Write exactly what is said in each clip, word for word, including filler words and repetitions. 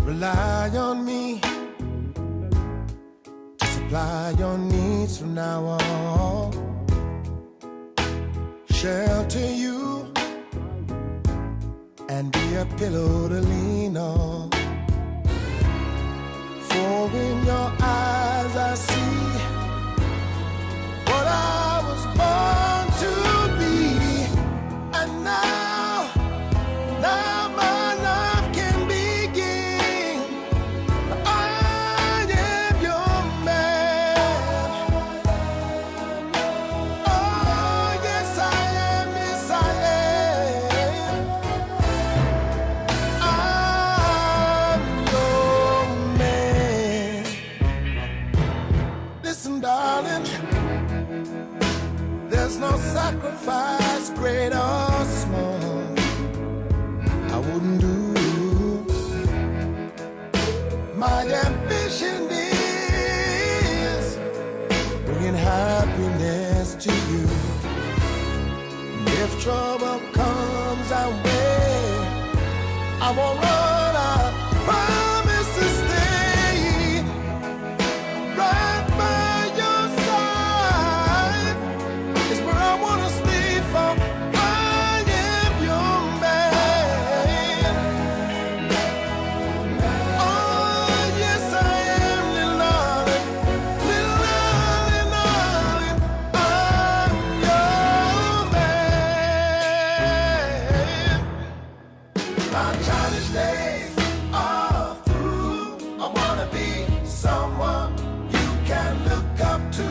Rely on me to supply your needs from now on. Shelter you and be a pillow to lean on. For in your eyes I see what I was born to be. And now, now my life can begin. I am your man. Oh yes I am, yes I am. I'm your man. Listen darling, there's no sacrifice, great or small, I wouldn't do. My ambition is bringing happiness to you. And if trouble comes our way, I won't run, I promise to stay right by your side. It's where I wanna stay for. I am your man. Oh yes I am, little darling, little darling, darling. I'm your man. My childish days are through. I wanna be someone you can look up to,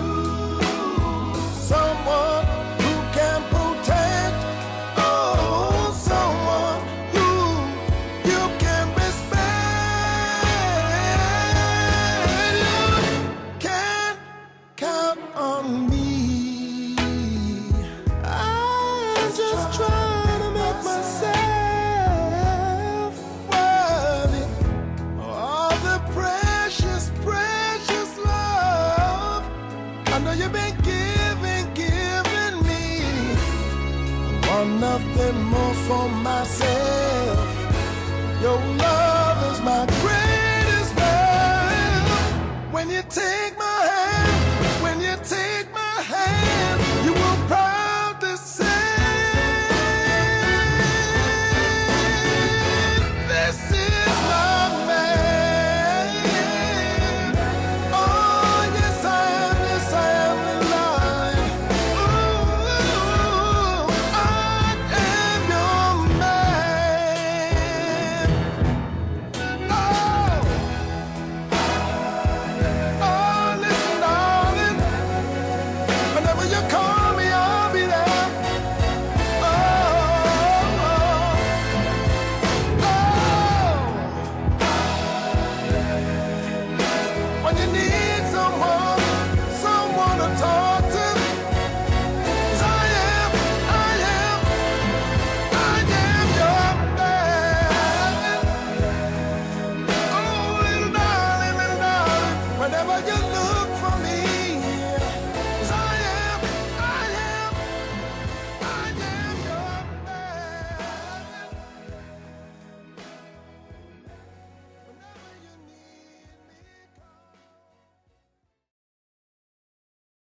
someone who can protect, oh, someone who you can respect. You can count on me. I just try to make myself worthy of the precious, precious love I know you've been giving, giving me. I want nothing more for myself. Your love is my greatest love. When you take my